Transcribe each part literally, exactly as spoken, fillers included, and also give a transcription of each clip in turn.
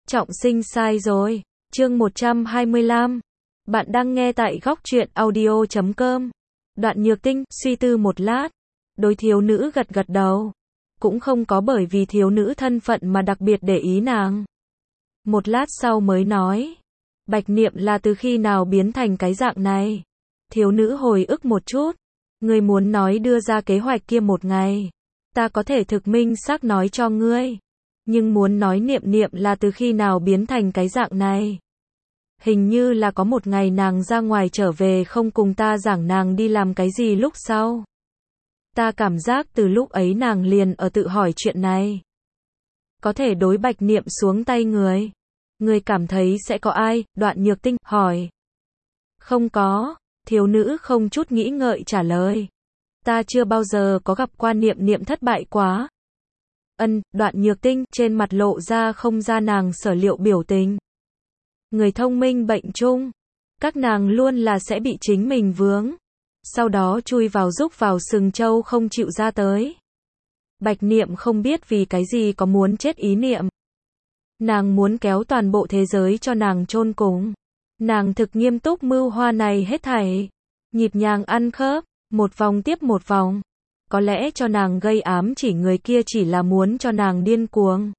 Trọng Sinh sai rồi. Chương một trăm hai mươi lăm. Bạn đang nghe tại góc truyện audio chấm com. Đoạn Nhược Tinh suy tư một lát, đối thiếu nữ gật gật đầu. Cũng không có bởi vì thiếu nữ thân phận mà đặc biệt để ý nàng. Một lát sau mới nói, Bạch Niệm là từ khi nào biến thành cái dạng này? Thiếu nữ hồi ức một chút. Ngươi muốn nói đưa ra kế hoạch kia một ngày, ta có thể thực minh xác nói cho ngươi. Nhưng muốn nói Niệm Niệm là từ khi nào biến thành cái dạng này? Hình như là có một ngày nàng ra ngoài trở về không cùng ta giảng nàng đi làm cái gì lúc sau. Ta cảm giác từ lúc ấy nàng liền ở tự hỏi chuyện này. Có thể đối Bạch Niệm xuống tay người. Người cảm thấy sẽ có ai? Đoạn Nhược Tinh hỏi. Không có. Thiếu nữ không chút nghĩ ngợi trả lời. Ta chưa bao giờ có gặp qua Niệm Niệm thất bại quá. Ân, Đoạn Nhược Tinh trên mặt lộ ra không ra nàng sở liệu biểu tình. Người thông minh bệnh chung, các nàng luôn là sẽ bị chính mình vướng, sau đó chui vào rúc vào sừng trâu không chịu ra tới. Bạch Niệm không biết vì cái gì có muốn chết ý niệm. Nàng muốn kéo toàn bộ thế giới cho nàng chôn cùng. Nàng thực nghiêm túc mưu hoa này hết thảy, nhịp nhàng ăn khớp, một vòng tiếp một vòng. Có lẽ cho nàng gây ám chỉ người kia chỉ là muốn cho nàng điên cuồng,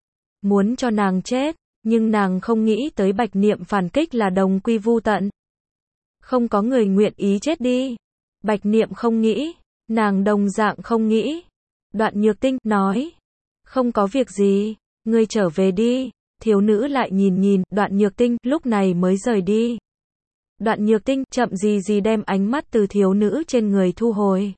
muốn cho nàng chết, nhưng nàng không nghĩ tới Bạch Niệm phản kích là đồng quy vu tận. Không có người nguyện ý chết đi. Bạch Niệm không nghĩ, nàng đồng dạng không nghĩ. Đoạn Nhược Tinh nói, không có việc gì, ngươi trở về đi. Thiếu nữ lại nhìn nhìn, Đoạn Nhược Tinh lúc này mới rời đi. Đoạn Nhược Tinh chậm gì gì đem ánh mắt từ thiếu nữ trên người thu hồi,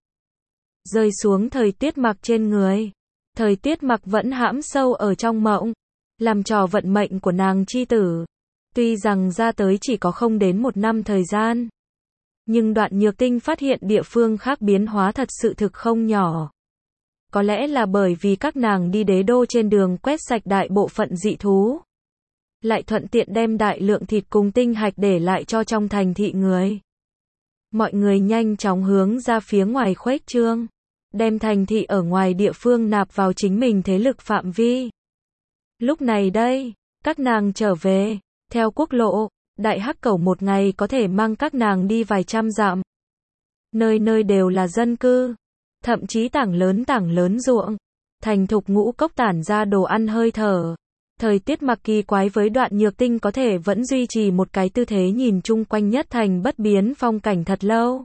rơi xuống Thời Tiết Mặc trên người. Thời Tiết Mặc vẫn hãm sâu ở trong mộng, làm trò vận mệnh của nàng chi tử. Tuy rằng ra tới chỉ có không đến một năm thời gian, nhưng Đoạn Nhược Tinh phát hiện địa phương khác biến hóa thật sự thực không nhỏ. Có lẽ là bởi vì các nàng đi đế đô trên đường quét sạch đại bộ phận dị thú, lại thuận tiện đem đại lượng thịt cùng tinh hạch để lại cho trong thành thị người. Mọi người nhanh chóng hướng ra phía ngoài khuếch trương, đem thành thị ở ngoài địa phương nạp vào chính mình thế lực phạm vi. Lúc này đây, các nàng trở về, theo quốc lộ, Đại Hắc Cẩu một ngày có thể mang các nàng đi vài trăm dặm. Nơi nơi đều là dân cư, thậm chí tảng lớn tảng lớn ruộng, thành thục ngũ cốc tản ra đồ ăn hơi thở. Thời Tiết Mặc kỳ quái với Đoạn Nhược Tinh có thể vẫn duy trì một cái tư thế nhìn chung quanh nhất thành bất biến phong cảnh thật lâu.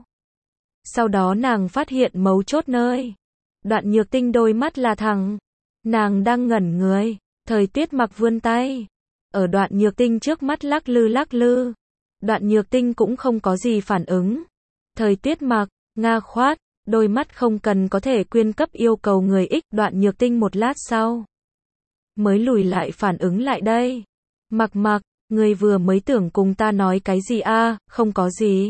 Sau đó nàng phát hiện mấu chốt nơi. Đoạn Nhược Tinh đôi mắt là thẳng, nàng đang ngẩn người. Thời Tiết Mặc vươn tay, ở Đoạn Nhược Tinh trước mắt lắc lư lắc lư. Đoạn Nhược Tinh cũng không có gì phản ứng. Thời Tiết Mặc, nga khoát, đôi mắt không cần có thể quyên cấp yêu cầu người ích. Đoạn Nhược Tinh một lát sau mới lùi lại phản ứng lại đây. Mặc Mặc, người vừa mới tưởng cùng ta nói cái gì a? À, không có gì.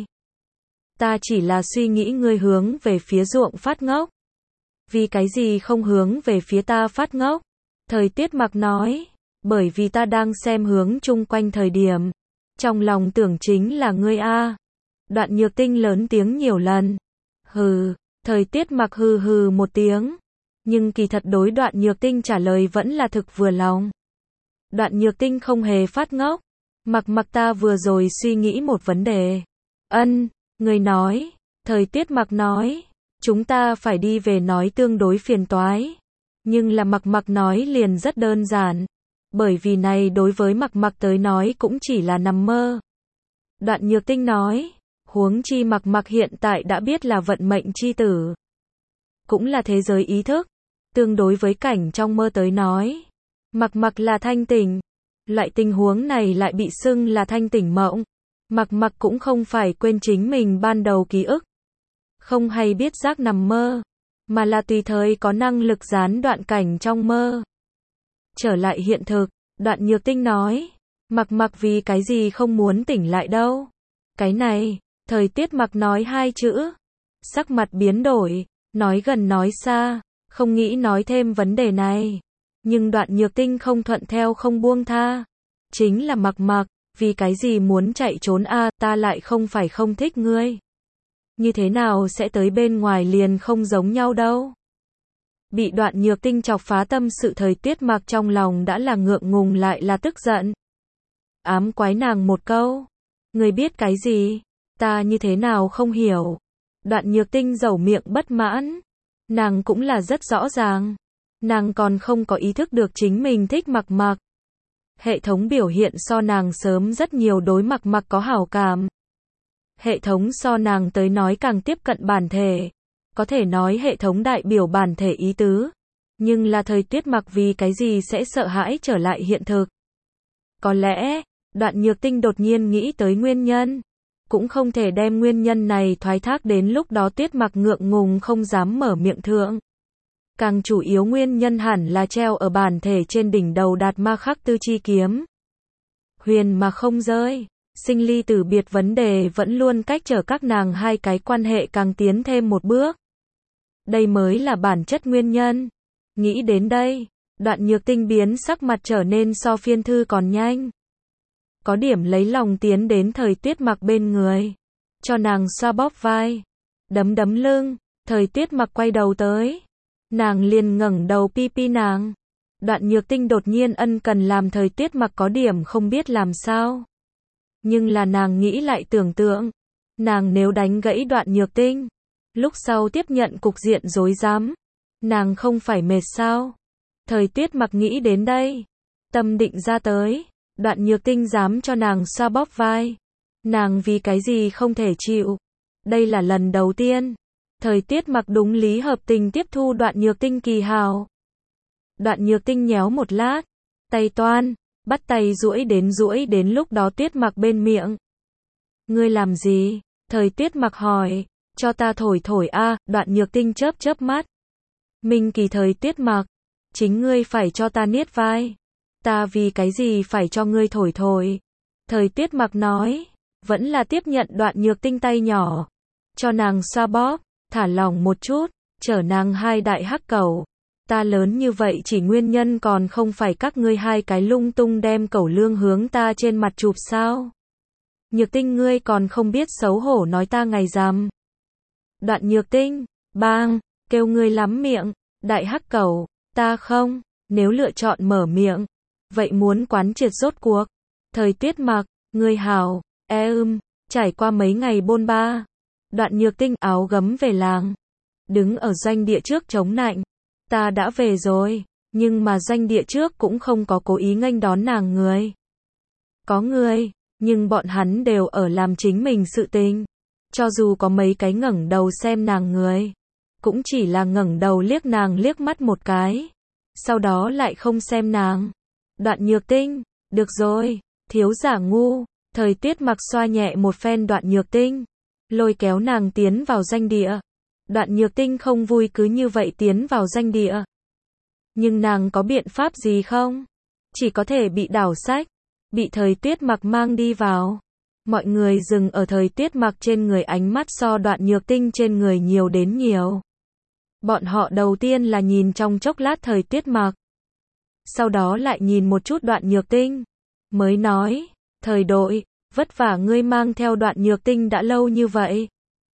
Ta chỉ là suy nghĩ ngươi hướng về phía ruộng phát ngốc. Vì cái gì không hướng về phía ta phát ngốc? Thời Tiết Mặc nói, bởi vì ta đang xem hướng chung quanh thời điểm, trong lòng tưởng chính là ngươi a. À. Đoạn Nhược Tinh lớn tiếng nhiều lần. Hừ, Thời Tiết Mặc hừ hừ một tiếng, nhưng kỳ thật đối Đoạn Nhược Tinh trả lời vẫn là thực vừa lòng. Đoạn Nhược Tinh không hề phát ngốc. Mặc Mặc, ta vừa rồi suy nghĩ một vấn đề. Ân, ngươi nói. Thời Tiết Mặc nói, chúng ta phải đi về nói tương đối phiền toái. Nhưng là Mặc Mặc nói liền rất đơn giản, bởi vì này đối với Mặc Mặc tới nói cũng chỉ là nằm mơ. Đoạn Nhược Tinh nói, huống chi Mặc Mặc hiện tại đã biết là vận mệnh chi tử, cũng là thế giới ý thức. Tương đối với cảnh trong mơ tới nói, Mặc Mặc là thanh tỉnh. Loại tình huống này lại bị xưng là thanh tỉnh mộng. Mặc Mặc cũng không phải quên chính mình ban đầu ký ức, không hay biết giác nằm mơ, mà là tùy thời có năng lực gián đoạn cảnh trong mơ, trở lại hiện thực. Đoạn Nhược Tinh nói, Mặc Mặc vì cái gì không muốn tỉnh lại đâu? Cái này, Thời Tiết Mặc nói hai chữ, sắc mặt biến đổi, nói gần nói xa, không nghĩ nói thêm vấn đề này. Nhưng Đoạn Nhược Tinh không thuận theo không buông tha. Chính là Mặc Mặc, vì cái gì muốn chạy trốn a? À, ta lại không phải không thích ngươi. Như thế nào sẽ tới bên ngoài liền không giống nhau đâu? Bị Đoạn Nhược Tinh chọc phá tâm sự, Thời Tiết Mặc trong lòng đã là ngượng ngùng lại là tức giận. Ám quái nàng một câu. Ngươi biết cái gì? Ta như thế nào không hiểu? Đoạn Nhược Tinh dẩu miệng bất mãn. Nàng cũng là rất rõ ràng. Nàng còn không có ý thức được chính mình thích Mặc Mặc. Hệ thống biểu hiện so nàng sớm rất nhiều đối Mặc Mặc có hảo cảm. Hệ thống so nàng tới nói càng tiếp cận bản thể. Có thể nói hệ thống đại biểu bản thể ý tứ. Nhưng là Thời Tiết Mặc vì cái gì sẽ sợ hãi trở lại hiện thực? Có lẽ, Đoạn Nhược Tinh đột nhiên nghĩ tới nguyên nhân. Cũng không thể đem nguyên nhân này thoái thác đến lúc đó Tiết Mặc ngượng ngùng không dám mở miệng thượng. Càng chủ yếu nguyên nhân hẳn là treo ở bản thể trên đỉnh đầu Đạt Ma Khắc Tư chi kiếm. Huyền mà không rơi. Sinh ly tử biệt vấn đề vẫn luôn cách trở các nàng hai cái quan hệ càng tiến thêm một bước. Đây mới là bản chất nguyên nhân. Nghĩ đến đây, Đoạn Nhược Tinh biến sắc mặt trở nên so phiên thư còn nhanh. Có điểm lấy lòng tiến đến Thời Tiết Mặc bên người. Cho nàng xoa bóp vai. Đấm đấm lưng. Thời Tiết Mặc quay đầu tới. Nàng liền ngẩng đầu pi pi nàng. Đoạn Nhược Tinh đột nhiên ân cần làm Thời Tiết Mặc có điểm không biết làm sao. Nhưng là nàng nghĩ lại tưởng tượng. Nàng nếu đánh gãy Đoạn Nhược Tinh. Lúc sau tiếp nhận cục diện rối rắm. Nàng không phải mệt sao? Thời Tiết Mặc nghĩ đến đây. Tâm định ra tới. Đoạn Nhược Tinh dám cho nàng xoa bóp vai. Nàng vì cái gì không thể chịu. Đây là lần đầu tiên. Thời Tiết Mặc đúng lý hợp tình tiếp thu Đoạn Nhược Tinh kỳ hào. Đoạn Nhược Tinh nhéo một lát. Tay toan. Bắt tay duỗi đến duỗi đến lúc đó Tiết Mặc bên miệng. Ngươi làm gì? Thời Tiết Mặc hỏi. Cho ta thổi thổi a. À, Đoạn Nhược Tinh chớp chớp mắt. Minh Kỳ. Thời Tiết Mặc. Chính ngươi phải cho ta niết vai. Ta vì cái gì phải cho ngươi thổi thổi? Thời Tiết Mặc nói. Vẫn là tiếp nhận Đoạn Nhược Tinh tay nhỏ. Cho nàng xoa bóp. Thả lỏng một chút. Chở nàng hai đại hắc cẩu. Ta lớn như vậy chỉ nguyên nhân còn không phải các ngươi hai cái lung tung đem cẩu lương hướng ta trên mặt chụp sao? Nhược Tinh ngươi còn không biết xấu hổ nói ta ngày rằm. Đoạn Nhược Tinh. Bang. Kêu ngươi lắm miệng. Đại hắc cẩu. Ta không. Nếu lựa chọn mở miệng. Vậy muốn quán triệt rốt cuộc. Thời Tiết Mặc. Ngươi hào. E ưm. Trải qua mấy ngày bôn ba. Đoạn Nhược Tinh áo gấm về làng. Đứng ở doanh địa trước chống nạnh. Ta đã về rồi. Nhưng mà doanh địa trước cũng không có cố ý nghênh đón nàng người. Có người. Nhưng bọn hắn đều ở làm chính mình sự tình. Cho dù có mấy cái ngẩng đầu xem nàng người. Cũng chỉ là ngẩng đầu liếc nàng liếc mắt một cái. Sau đó lại không xem nàng. Đoạn Nhược Tinh. Được rồi. Thiếu giả ngu. Thời Tiết Mặc xoa nhẹ một phen Đoạn Nhược Tinh. Lôi kéo nàng tiến vào doanh địa. Đoạn Nhược Tinh không vui cứ như vậy tiến vào doanh địa. Nhưng nàng có biện pháp gì không? Chỉ có thể bị đảo sách. Bị Thời Tiết Mặc mang đi vào. Mọi người dừng ở Thời Tiết Mặc trên người, ánh mắt so Đoạn Nhược Tinh trên người nhiều đến nhiều. Bọn họ đầu tiên là nhìn trong chốc lát Thời Tiết Mặc. Sau đó lại nhìn một chút Đoạn Nhược Tinh. Mới nói. Thời đội. Vất vả ngươi mang theo Đoạn Nhược Tinh đã lâu như vậy.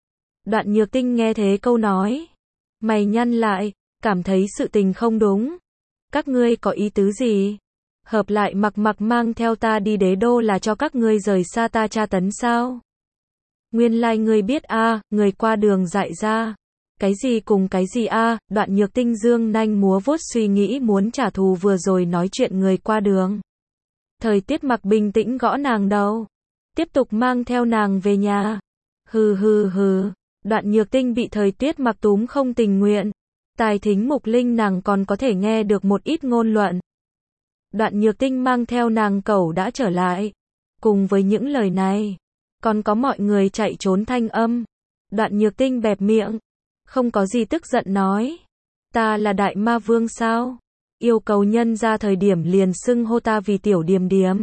Đoạn Nhược Tinh nghe thế câu nói. Mày nhăn lại. Cảm thấy sự tình không đúng. Các ngươi có ý tứ gì? Hợp lại Mặc Mặc mang theo ta đi đế đô là cho các ngươi rời xa ta tra tấn sao? Nguyên lai like ngươi biết a, à, người qua đường dại ra. Cái gì cùng cái gì a? À? Đoạn Nhược Tinh dương nanh múa vuốt suy nghĩ muốn trả thù vừa rồi nói chuyện người qua đường. Thời Tiết Mặc bình tĩnh gõ nàng đầu. Tiếp tục mang theo nàng về nhà. Hừ hừ hừ. Đoạn Nhược Tinh bị Thời Tiết Mặc túm không tình nguyện. Tài thính mục linh nàng còn có thể nghe được một ít ngôn luận. Đoạn Nhược Tinh mang theo nàng cẩu đã trở lại. Cùng với những lời này, còn có mọi người chạy trốn thanh âm. Đoạn Nhược Tinh bẹp miệng. Không có gì tức giận nói. Ta là đại ma vương sao? Yêu cầu nhân ra thời điểm liền xưng hô ta vì tiểu điềm điềm.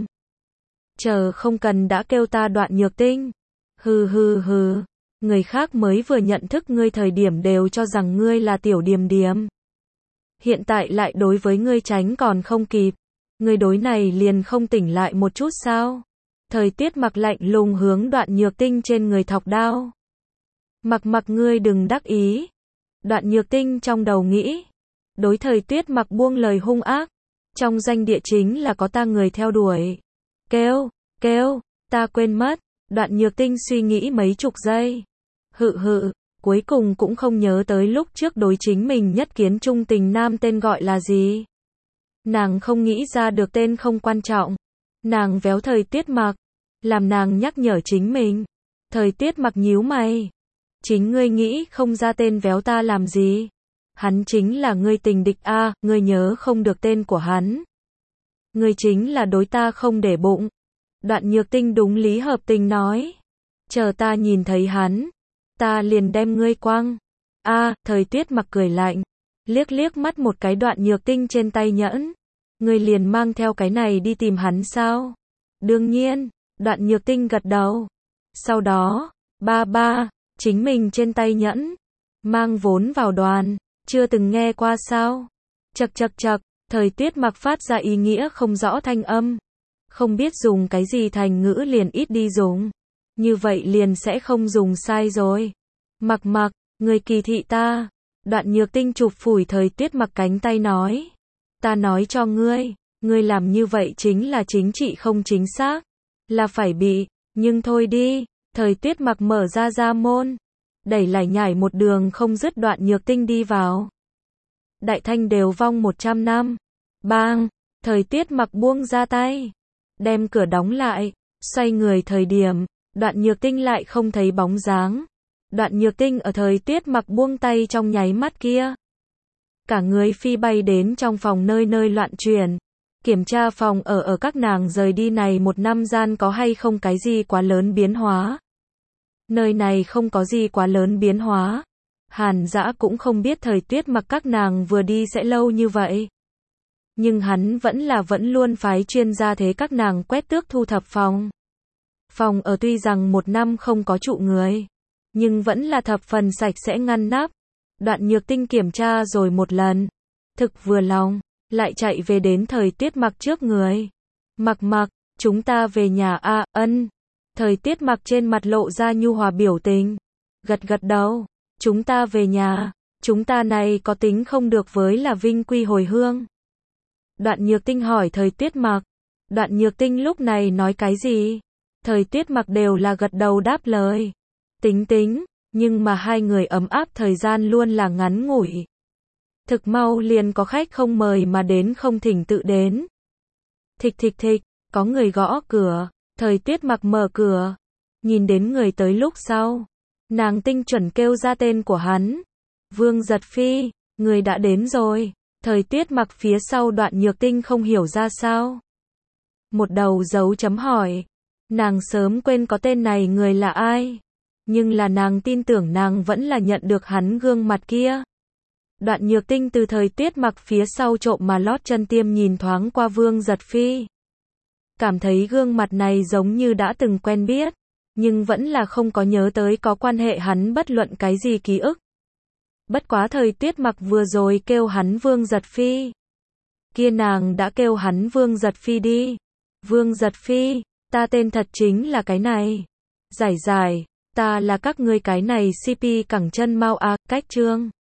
Chờ không cần đã kêu ta Đoạn Nhược Tinh. Hừ hừ hừ. Người khác mới vừa nhận thức ngươi thời điểm đều cho rằng ngươi là tiểu điềm điềm. Hiện tại lại đối với ngươi tránh còn không kịp. Ngươi đối này liền không tỉnh lại một chút sao? Thời Tiết Mặc lạnh lùng hướng Đoạn Nhược Tinh trên người thọc đao. Mặc Mặc ngươi đừng đắc ý. Đoạn Nhược Tinh trong đầu nghĩ. đối thời Tuyết Mặc buông lời hung ác. Trong danh địa chính là có ta người theo đuổi. Kêu, kêu, ta quên mất. Đoạn Nhược Tinh suy nghĩ mấy chục giây. Hự hự, cuối cùng cũng không nhớ tới lúc trước đối chính mình nhất kiến trung tình nam tên gọi là gì. Nàng không nghĩ ra được tên không quan trọng. Nàng véo thời Tuyết Mặc, làm nàng nhắc nhở chính mình. Thời Tuyết Mặc nhíu mày. Chính ngươi nghĩ không ra tên véo ta làm gì? Hắn chính là ngươi tình địch a, ngươi nhớ không được tên của hắn. Ngươi chính là đối ta không để bụng. Đoạn Nhược Tinh đúng lý hợp tình nói. Chờ ta nhìn thấy hắn, ta liền đem ngươi quăng. A, thời Tuyết Mặc cười lạnh, liếc liếc mắt một cái Đoạn Nhược Tinh trên tay nhẫn. Ngươi liền mang theo cái này đi tìm hắn sao? Đương nhiên, Đoạn Nhược Tinh gật đầu. Sau đó, ba ba, chính mình trên tay nhẫn, mang vốn vào đoàn, chưa từng nghe qua sao? Chậc chậc chậc, thời Tuyết Mặc phát ra ý nghĩa không rõ thanh âm. Không biết dùng cái gì thành ngữ liền ít đi dùng. Như vậy liền sẽ không dùng sai rồi. Mặc Mặc, người kỳ thị ta. Đoạn Nhược Tinh chụp phủi thời Tuyết Mặc cánh tay nói. Ta nói cho ngươi, ngươi làm như vậy chính là chính trị không chính xác. Là phải bị, nhưng thôi đi. Thời Tuyết Mặc mở ra ra môn, đẩy lải nhải một đường không dứt Đoạn Nhược Tinh đi vào. Đại Thanh đều vong một trăm năm. Bang, thời Tuyết Mặc buông ra tay, đem cửa đóng lại, xoay người thời điểm, Đoạn Nhược Tinh lại không thấy bóng dáng. Đoạn Nhược Tinh ở thời Tuyết Mặc buông tay trong nháy mắt kia, cả người phi bay đến trong phòng nơi nơi loạn chuyển, kiểm tra phòng ở ở các nàng rời đi này một năm gian có hay không cái gì quá lớn biến hóa. Nơi này không có gì quá lớn biến hóa. Hàn Dã cũng không biết thời Tuyết Mặc các nàng vừa đi sẽ lâu như vậy. Nhưng hắn vẫn là vẫn luôn phái chuyên gia thế các nàng quét tước thu thập phòng. Phòng ở tuy rằng một năm không có trụ người, nhưng vẫn là thập phần sạch sẽ ngăn nắp. Đoạn Nhược Tinh kiểm tra rồi một lần, thực vừa lòng, lại chạy về đến thời Tuyết Mặc trước người. Mặc Mặc, chúng ta về nhà a, ân. Thời Tuyết Mặc trên mặt lộ ra nhu hòa biểu tình, gật gật đầu. Chúng ta về nhà, chúng ta này có tính không được với là vinh quy hồi hương. Đoạn Nhược Tinh hỏi thời Tuyết Mặc. Đoạn Nhược Tinh lúc này nói cái gì? Thời Tuyết Mặc đều là gật đầu đáp lời. Tính tính, nhưng mà hai người ấm áp thời gian luôn là ngắn ngủi. Thực mau liền có khách không mời mà đến không thỉnh tự đến. Thịch thịch thịch, có người gõ cửa, thời Tuyết Mặc mở cửa. Nhìn đến người tới lúc sau, nàng tinh chuẩn kêu ra tên của hắn. Vương Giật Phi, người đã đến rồi. Thời Tuyết Mặc phía sau Đoạn Nhược Tinh không hiểu ra sao. Một đầu dấu chấm hỏi. Nàng sớm quên có tên này người là ai. Nhưng là nàng tin tưởng nàng vẫn là nhận được hắn gương mặt kia. Đoạn Nhược Tinh từ thời Tuyết Mặc phía sau trộm mà lót chân tiêm nhìn thoáng qua Vương Giật Phi. Cảm thấy gương mặt này giống như đã từng quen biết. Nhưng vẫn là không có nhớ tới có quan hệ hắn bất luận cái gì ký ức. Bất quá thời Tuyết Mặc vừa rồi kêu hắn Vương Giật Phi. Kia nàng đã kêu hắn Vương Giật Phi đi. Vương Giật Phi, ta tên thật chính là cái này. Giải giải, ta là các ngươi cái này xê pê cẳng chân mau a, cách trương.